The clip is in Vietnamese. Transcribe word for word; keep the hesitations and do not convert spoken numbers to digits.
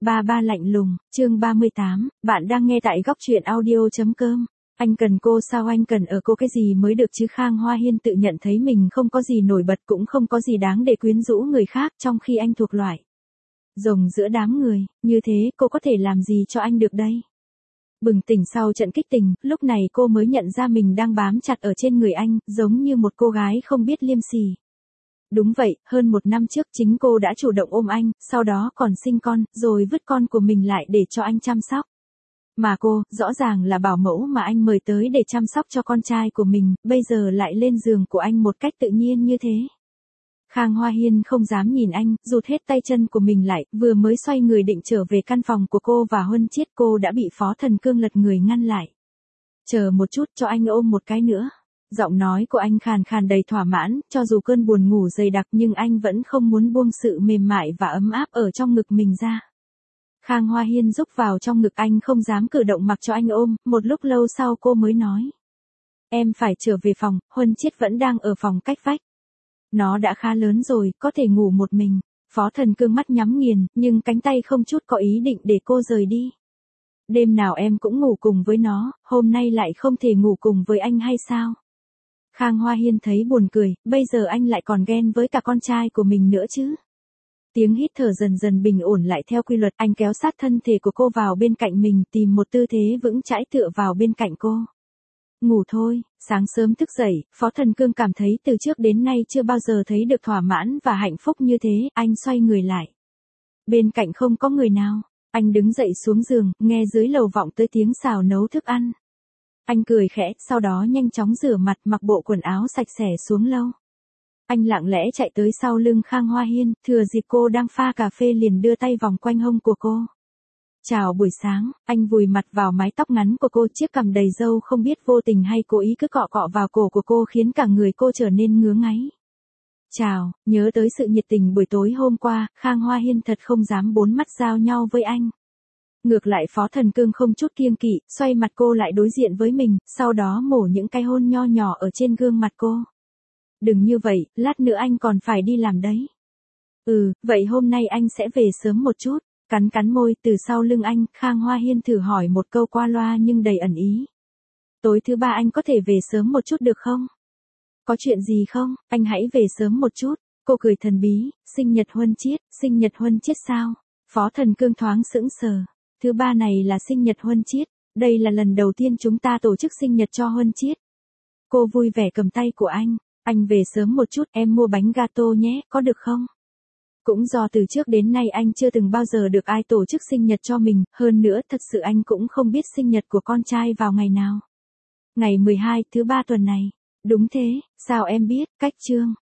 Ba ba lạnh lùng, chương ba mươi tám, bạn đang nghe tại góc truyện audio chấm com. Anh cần cô sao, anh cần ở cô cái gì mới được chứ? Khang Hoa Hiên tự nhận thấy mình không có gì nổi bật, cũng không có gì đáng để quyến rũ người khác, trong khi anh thuộc loại rồng giữa đám người, như thế cô có thể làm gì cho anh được đây? Bừng tỉnh sau trận kích tình, lúc này cô mới nhận ra mình đang bám chặt ở trên người anh, giống như một cô gái không biết liêm sỉ. Đúng vậy, hơn một năm trước chính cô đã chủ động ôm anh, sau đó còn sinh con, rồi vứt con của mình lại để cho anh chăm sóc. Mà cô, rõ ràng là bảo mẫu mà anh mời tới để chăm sóc cho con trai của mình, bây giờ lại lên giường của anh một cách tự nhiên như thế. Khang Hoa Hiên không dám nhìn anh, rụt hết tay chân của mình lại, vừa mới xoay người định trở về căn phòng của cô và Huân Chiết, cô đã bị Phó Thần Cương lật người ngăn lại. Chờ một chút, cho anh ôm một cái nữa. Giọng nói của anh khàn khàn đầy thỏa mãn, cho dù cơn buồn ngủ dày đặc nhưng anh vẫn không muốn buông sự mềm mại và ấm áp ở trong ngực mình ra. Khang Hoa Hiên rúc vào trong ngực anh, không dám cử động mặc cho anh ôm, một lúc lâu sau cô mới nói. Em phải trở về phòng, Huân Chiết vẫn đang ở phòng cách vách. Nó đã khá lớn rồi, có thể ngủ một mình. Phó Thần Cương mắt nhắm nghiền, nhưng cánh tay không chút có ý định để cô rời đi. Đêm nào em cũng ngủ cùng với nó, hôm nay lại không thể ngủ cùng với anh hay sao? Khang Hoa Hiên thấy buồn cười, bây giờ anh lại còn ghen với cả con trai của mình nữa chứ. Tiếng hít thở dần dần bình ổn lại theo quy luật, anh kéo sát thân thể của cô vào bên cạnh mình, tìm một tư thế vững chãi tựa vào bên cạnh cô. Ngủ thôi. Sáng sớm thức dậy, Phó Thần Cương cảm thấy từ trước đến nay chưa bao giờ thấy được thỏa mãn và hạnh phúc như thế, anh xoay người lại. Bên cạnh không có người nào, anh đứng dậy xuống giường, nghe dưới lầu vọng tới tiếng xào nấu thức ăn. Anh cười khẽ, sau đó nhanh chóng rửa mặt, mặc bộ quần áo sạch sẽ xuống lâu. Anh lặng lẽ chạy tới sau lưng Khang Hoa Hiên, thừa dịp cô đang pha cà phê liền đưa tay vòng quanh hông của cô. Chào buổi sáng, anh vùi mặt vào mái tóc ngắn của cô, chiếc cằm đầy râu không biết vô tình hay cố ý cứ cọ cọ vào cổ của cô khiến cả người cô trở nên ngứa ngáy. Chào, nhớ tới sự nhiệt tình buổi tối hôm qua, Khang Hoa Hiên thật không dám bốn mắt giao nhau với anh. Ngược lại Phó Thần Cương không chút kiêng kỵ, xoay mặt cô lại đối diện với mình, sau đó mổ những cái hôn nho nhỏ ở trên gương mặt cô. Đừng như vậy, lát nữa anh còn phải đi làm đấy. Ừ, vậy hôm nay anh sẽ về sớm một chút. Cắn cắn môi, từ sau lưng anh, Khang Hoa Hiên thử hỏi một câu qua loa nhưng đầy ẩn ý. Tối thứ ba anh có thể về sớm một chút được không? Có chuyện gì không? Anh hãy về sớm một chút. Cô cười thần bí, sinh nhật Huân Chiết, sinh nhật Huân Chiết sao? Phó Thần Cương thoáng sững sờ. Thứ ba này là sinh nhật Huân Chiết, đây là lần đầu tiên chúng ta tổ chức sinh nhật cho Huân Chiết. Cô vui vẻ cầm tay của anh, anh về sớm một chút, em mua bánh gato nhé, có được không? Cũng do từ trước đến nay anh chưa từng bao giờ được ai tổ chức sinh nhật cho mình, hơn nữa thật sự anh cũng không biết sinh nhật của con trai vào ngày nào. Ngày mười hai, thứ ba tuần này. Đúng thế, sao em biết? Cách chương.